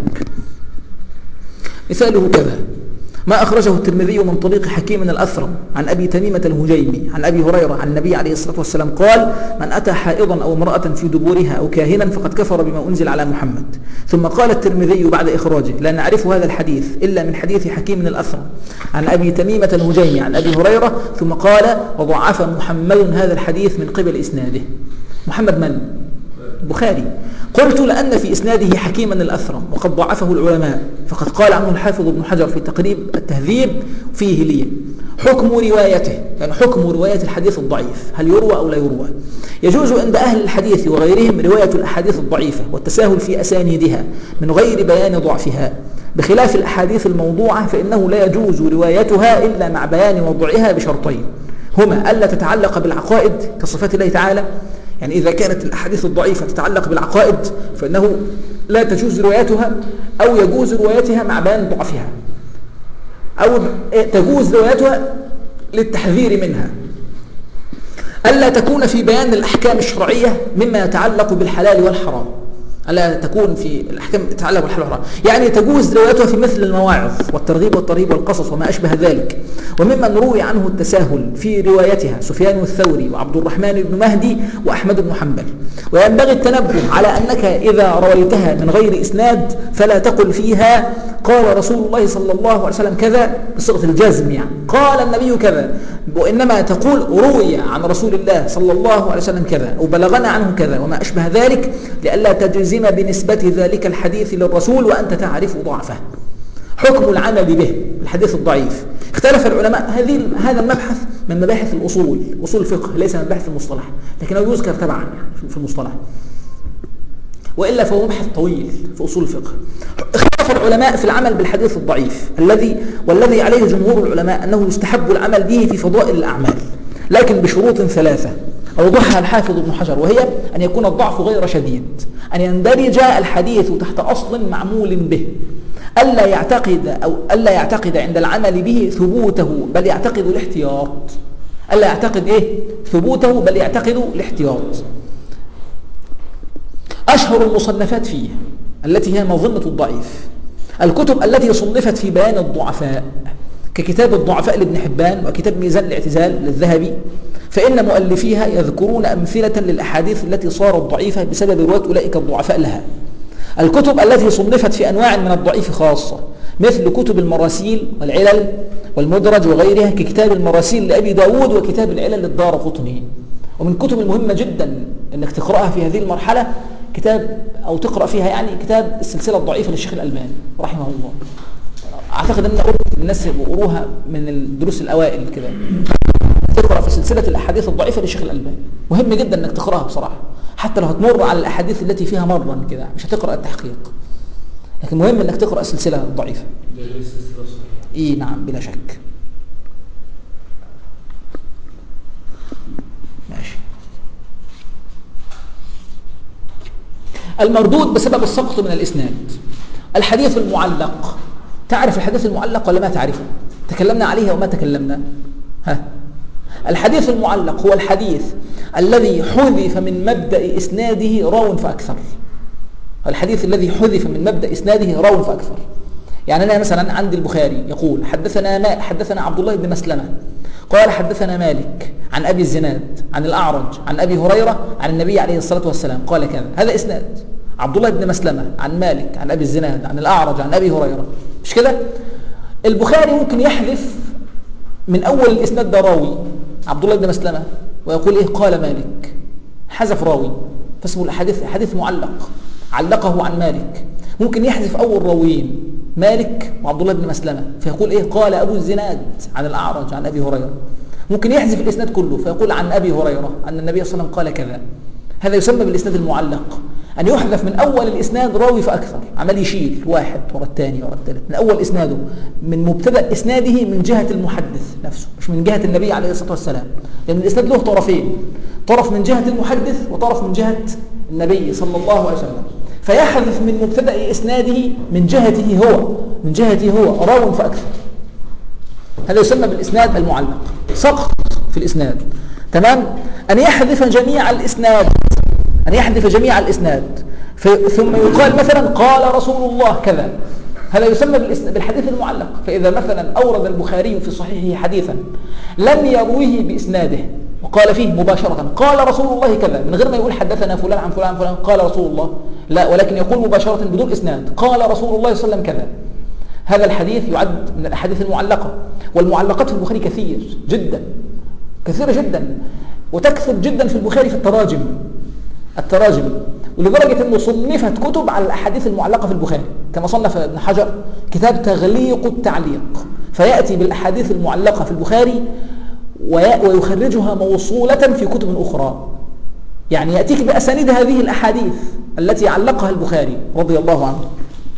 مثاله كذا: ما أخرجه الترمذي من طريق حكيم الأثرم عن أبي تميمة الهجيمي عن أبي هريرة عن النبي عليه الصلاة والسلام قال: من أتى حائضا أو امرأة في دبورها أو كاهنا فقد كفر بما أنزل على محمد. ثم قال الترمذي بعد إخراجه: لا نعرف هذا الحديث إلا من حديث حكيم الأثرم عن أبي تميمة الهجيمي عن أبي هريرة. ثم قال: وضعف محمد هذا الحديث من قبل إسناده. محمد من؟ البخاري. قلت: لأن في إسناده حكيما الأثرم وقد ضعفه العلماء، فقد قال عنه الحافظ ابن حجر في تقريب التهذيب فيه لي حكم روايته، يعني حكم رواية الحديث الضعيف، هل يروى أو لا يروى. يجوز عند أهل الحديث وغيرهم رواية الأحاديث الضعيفة والتساهل في أسانيدها من غير بيان ضعفها، بخلاف الأحاديث الموضوعة فإنه لا يجوز روايتها إلا مع بيان وضعها بشرطين، هما ألا تتعلق بالعقائد كصفات الله تعالى، يعني إذا كانت الأحاديث الضعيفة تتعلق بالعقائد فإنه لا تجوز روايتها، أو يجوز روايتها مع بيان ضعفها، أو تجوز روايتها للتحذير منها، ألا تكون في بيان الأحكام الشرعية مما يتعلق بالحلال والحرام، ألا تكون في الأحكام تتعلق بالحلال والحرام، يعني تجوز روايتها في مثل المواعظ والترغيب والترهيب والقصص وما أشبه ذلك. وممن روي عنه التساهل في روايتها سفيان الثوري وعبد الرحمن بن مهدي وأحمد بن حنبل. وينبغي التنبه على أنك إذا رويتها من غير إسناد فلا تقل فيها قال رسول الله صلى الله عليه وسلم كذا بصيغة الجزم، يعني قال النبي كذا، وإنما تقول روي عن رسول الله صلى الله عليه وسلم كذا أو بلغنا عنه كذا وما أشبه ذلك، لئلا تجزم بنسبة ذلك الحديث للرسول وأنت تعرف ضعفه. حكم العمل به الحديث الضعيف. اختلف العلماء، هذه هذا المبحث من مباحث الأصول، أصول الفقه، ليس من مباحث المصطلح، لكنه يذكر تبعا في المصطلح، وإلا فهو مبحث طويل في أصول الفقه. اختلف العلماء في العمل بالحديث الضعيف الذي والذي عليه جمهور العلماء أنه يستحب العمل به في فضائل الأعمال، لكن بشروط ثلاثة أوضحها الحافظ ابن حجر، وهي أن يكون الضعف غير شديد، أن يندرج الحديث تحت أصل معمول به، ألا يعتقد أو ألا يعتقد عند العمل به ثبوته بل يعتقد الاحتياط، ألا يعتقد إيه ثبوته بل يعتقد الاحتياط. أشهر المصنفات فيه التي هي مظنة الضعيف الكتب التي صنفت في بيان الضعفاء، ككتاب الضعفاء لابن حبان وكتاب ميزان الاعتزال للذهبي، فإن مؤلفيها يذكرون أمثلة للأحاديث التي صارت ضعيفة بسبب رواية أولئك الضعفاء لها. الكتب التي صنفت في أنواع من الضعيف خاصة مثل كتب المراسيل والعلل والمدرج وغيرها، ككتاب المراسيل لأبي داود وكتاب العلل للدارقطني. ومن كتب المهمة جدا أنك تقرأها في هذه المرحلة كتاب أو تقرأ فيها يعني كتاب السلسلة الضعيفة للشيخ الألباني رحمه الله. أعتقد أن قلت الناس يقروها من الدروس الأوائل كده، تقرأ في سلسلة الأحاديث الضعيفة للشيخ الألباني، مهم جدا أنك تقرأها بصراحة، حتى لو هتمر على الأحاديث التي فيها مرا كده مش هتقرأ التحقيق، لكن مهم أنك تقرأ السلسلة الضعيفة. إيه نعم بلا شك. ماشي. المردود بسبب السقط من الإسناد. الحديث المعلق، تعرف الحديث المعلق ولا ما تعرفه؟ تكلمنا عليه وما تكلمنا؟ ها. الحديث المعلق هو الحديث الذي حذف من مبدأ إسناده راو فأكثر. الحديث الذي حذف من مبدأ إسناده راو فأكثر. يعني أنا مثلا عند البخاري يقول حدثنا ما حدثنا عبد الله بن مسلمة قال حدثنا مالك عن أبي الزناد عن الأعرج عن أبي هريرة عن النبي عليه الصلاة والسلام قال كذا، هذا إسناد عبد الله بن مسلمة عن مالك عن أبي الزناد عن الأعرج عن أبي هريرة، مش كده؟ البخاري ممكن يحذف من أول الإسناد ده راوي عبد الله بن مسلمة ويقول إيه قال مالك، حذف راوي فاسمه الحديث حديث معلق، علقه عن مالك. ممكن يحذف أول راويين مالك وعبد الله بن مسلمة فيقول إيه قال أبو الزناد عن الأعرج عن أبي هريرة. ممكن يحذف الإسناد كله فيقول عن أبي هريرة أن النبي صلى الله عليه وسلم قال كذا. هذا يسمى بالإسناد المعلق، أن يحذف من أول الإسناد راوي فأكثر، عمل يشيل واحد ورا الثاني ورا الثالث من أول إسناده، من مبتدأ إسناده من جهة المحدث نفسه مش من جهة النبي عليه الصلاة والسلام، لأن الإسناد له طرفين، طرف من جهة المحدث وطرف من جهة النبي صلى الله عليه وسلم، فيحذف من مبتدأ إسناده من جهته هو من جهته هو راو فأكثر. هذا يسمى بالإسناد المعلق، سقط في الإسناد. تمام. أن يحذف جميع الإسناد أن يحذف جميع الإسناد ثم يقال مثلا قال رسول الله كذا، هذا يسمى بالحديث المعلق. فإذا مثلا أورد البخاري في صحيحه حديثا لم يرويه بإسناده وقال فيه مباشرة قال رسول الله كذا من غير ما يقول حدثنا فلان عن فلان عن فلان قال رسول الله، لا، ولكن يقول مباشرة بدون إسناد قال رسول الله صلى الله عليه وسلم كذا، هذا الحديث يعد من الأحاديث المعلقة. والمعلقات في البخاري كثير جدا كثيرة جدا، وتكثر جدا في البخاري في التراجم التراجم ولدرجة أنه صنفت كتب على الأحاديث المعلقة في البخاري، كما صنف ابن حجر كتاب تغليق التعليق، فيأتي بالأحاديث المعلقة في البخاري ويخرجها موصولة في كتب أخرى، يعني يأتيك بأسانيد هذه الأحاديث التي علقها البخاري رضي الله عنه.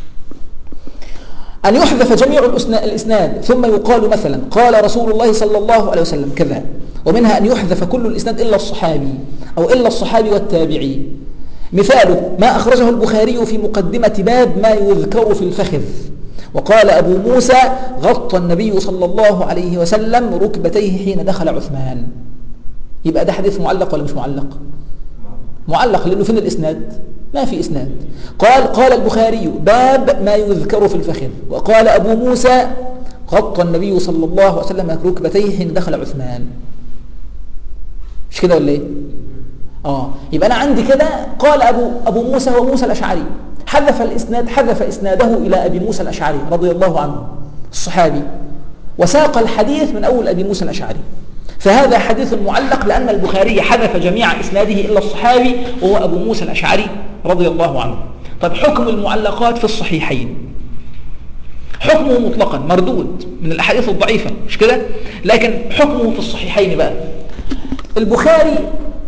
أن يحذف جميع الإسناد ثم يقال مثلا قال رسول الله صلى الله عليه وسلم كذا، ومنها أن يحذف كل الإسناد إلا الصحابي أو إلا الصحابي والتابعي. مثاله ما أخرجه البخاري في مقدمة باب ما يذكر في الفخذ، وقال أبو موسى غطى النبي صلى الله عليه وسلم ركبتيه حين دخل عثمان. يبقى ده حديث معلق ولا مش معلق؟ معلق، لأنه فين الإسناد؟ ما في إسناد. قال قال البخاري باب ما يذكر في الفخذ. وقال أبو موسى غطى النبي صلى الله عليه وسلم ركبتيه حين دخل عثمان. مش كده ولا ايه؟ اه يبقى انا عندي كده قال ابو ابو موسى هو موسى الاشعري، حذف الاسناد حذف اسناده الى ابي موسى الاشعري رضي الله عنه الصحابي، وساق الحديث من اول ابي موسى الاشعري. فهذا حديث معلق لان البخاري حذف جميع اسناده الا الصحابي وهو ابو موسى الاشعري رضي الله عنه. طب حكم المعلقات في الصحيحين، حكمه مطلقا مردود من الاحاديث الضعيفه، مش كده؟ لكن حكمه في الصحيحين بقى، البخاري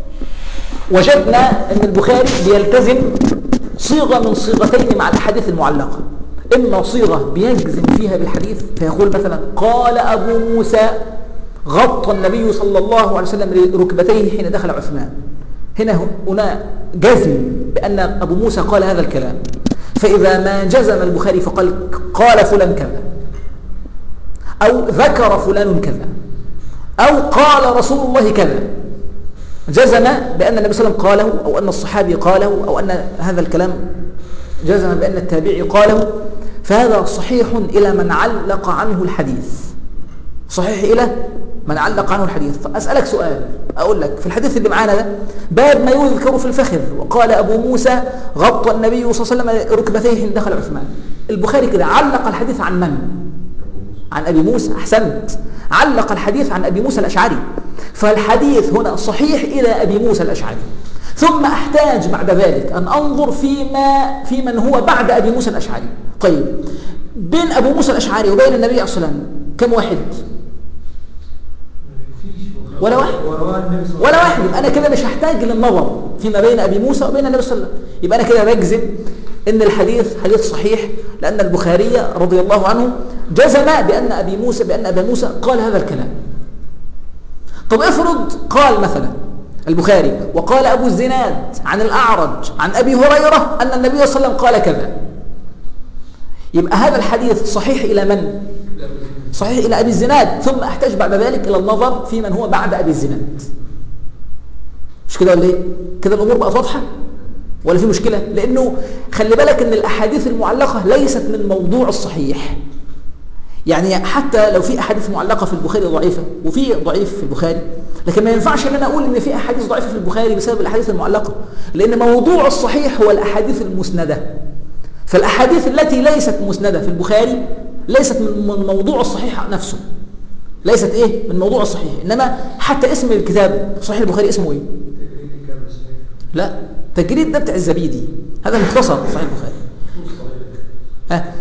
وجدنا ان البخاري بيلتزم صيغه من صيغتين مع الاحاديث المعلقه. اما صيغه بيجزم فيها بالحديث فيقول مثلا قال ابو موسى غطى النبي صلى الله عليه وسلم ركبتيه حين دخل عثمان. هنا هنا جزم بان ابو موسى قال هذا الكلام. فاذا ما جزم البخاري فقال قال فلان كذا او ذكر فلان كذا او قال رسول الله كذا، جزم بأن النبي صلى الله عليه وسلم قاله أو أن الصحابي قاله أو أن هذا الكلام جزم بأن التابعي قاله، فهذا صحيح إلى من علق عنه الحديث، صحيح إلى من علق عنه الحديث. فأسألك سؤال، أقول لك في الحديث اللي معانا ده باب ما يذكر في الفخذ، وقال أبو موسى غطى النبي صلى الله عليه وسلم ركبتيه حين دخل عثمان. البخاري كده علق الحديث عن من؟ عن أبي موسى. أحسنت، علق الحديث عن أبي موسى الأشعري، فالحديث هنا صحيح إلى أبي موسى الأشعري. ثم أحتاج بعد ذلك أن أنظر فيما في من هو بعد أبي موسى الأشعري. طيب بين أبو موسى الأشعري وبين النبي عليه الصلاة والسلام كم واحد؟ ولا واحد ولا واحد. أنا كده مش هحتاج للنظر فيما بين أبي موسى وبين النبي صلى الله عليه وسلم. يبقى أنا كده بجزم إن الحديث حديث صحيح لأن البخاري رضي الله عنه جزم بأن أبي موسى بأن أبا موسى قال هذا الكلام. طب افرض قال مثلا البخاري وقال أبو الزناد عن الأعرج عن أبي هريرة أن النبي صلى الله عليه وسلم قال كذا، يبقى هذا الحديث صحيح إلى من؟ صحيح إلى أبي الزناد. ثم أحتاج بعد ذلك إلى النظر في من هو بعد أبي الزناد. مش كده ولا ايه؟ كده الأمور بقت واضحة ولا في مشكلة؟ لأنه خلي بالك أن الأحاديث المعلقة ليست من موضوع الصحيح. يعني حتى لو في أحاديث معلقة في البخاري ضعيفة وفي ضعيف في البخاري، لكن ما ينفعش ان انا اقول ان في احاديث ضعيفه في البخاري بسبب الاحاديث المعلقه، لان موضوع الصحيح هو الاحاديث المسنده. فالاحاديث التي ليست مسنده في البخاري ليست من موضوع الصحيح نفسه، ليست ايه من موضوع الصحيح. انما حتى اسم الكتاب صحيح البخاري اسمه ايه؟ لا، تجريد ده بتاع الزبيدي، هذا مختصر صحيح البخاري. ها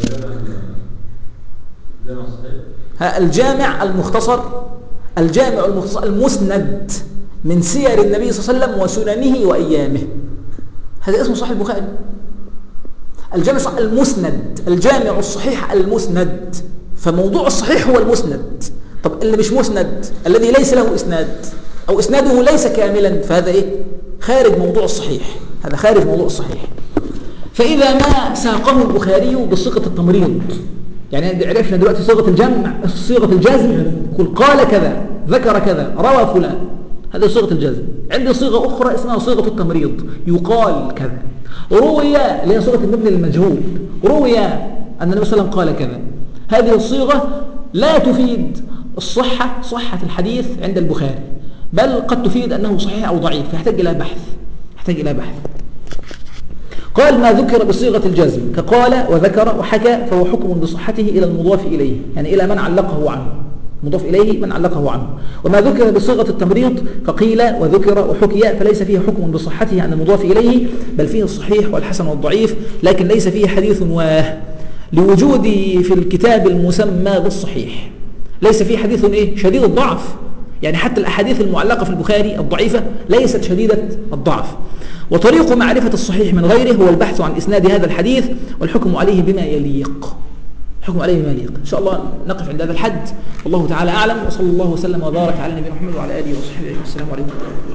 ها الجامع المختصر، الجامع المختصر المسند من سير النبي صلى الله عليه وسلم وسننه وأيامه، هذا اسمه صحيح البخاري. الجامع المسند، الجامع الصحيح المسند. فموضوع الصحيح هو المسند. طب اللي مش مسند الذي ليس له إسناد أو إسناده ليس كاملا، فهذا إيه؟ خارج موضوع الصحيح، هذا خارج موضوع الصحيح. فإذا ما ساقه البخاري بصيغة التمريض، يعني عرفنا دلوقتي صيغة الجمع، صيغة الجزم، يقول قال كذا ذكر كذا روى فلان، هذه صيغة الجزم. عندي صيغة أخرى اسمها صيغة التمريض، يقال كذا، روي اللي هي صيغة المبني للمجهول، روي أن النبي صلى الله عليه وسلم قال كذا. هذه الصيغة لا تفيد الصحة، صحة الحديث عند البخاري، بل قد تفيد أنه صحيح أو ضعيف، فيحتاج إلى بحث، يحتاج إلى بحث. قال ما ذكر بصيغة الجزم كقال وذكر وحكى فهو حكم بصحته إلى المضاف إليه، يعني إلى من علقه عنه، مضاف إليه من علقه عنه. وما ذكر بصيغة التمريض كقيل وذكر وحكي فليس فيه حكم بصحته عن المضاف إليه، بل فيه الصحيح والحسن والضعيف، لكن ليس فيه حديث واه، لوجود في الكتاب المسمى بالصحيح. ليس فيه حديث إيه؟ شديد الضعف، يعني حتى الأحاديث المعلقة في البخاري الضعيفة ليست شديدة الضعف. وطريق معرفة الصحيح من غيره هو البحث عن إسناد هذا الحديث والحكم عليه بما يليق. حكم عليه بما يليق. إن شاء الله نقف عند هذا الحد، والله تعالى أعلم، وصلى الله وسلم وبارك على نبينا محمد وعلى آله وصحبه أجمعين. السلام عليكم ورحمة الله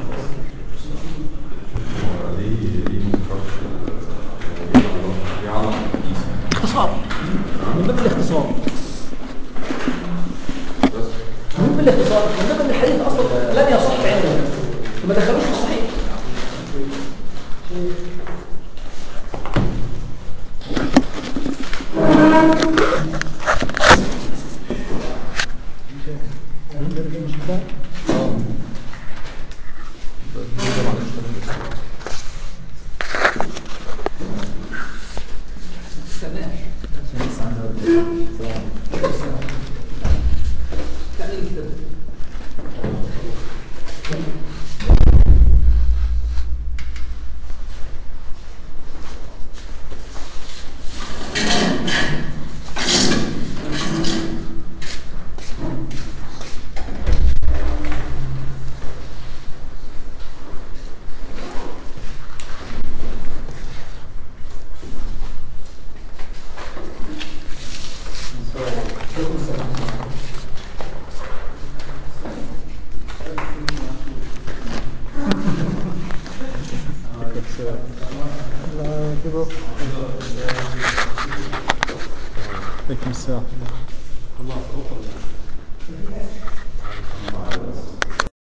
وبركاته. اختصار من باب الاختصار، من باب الاختصار، من باب الحديث أصلا لم يصح عنده. عليكم السلام. الله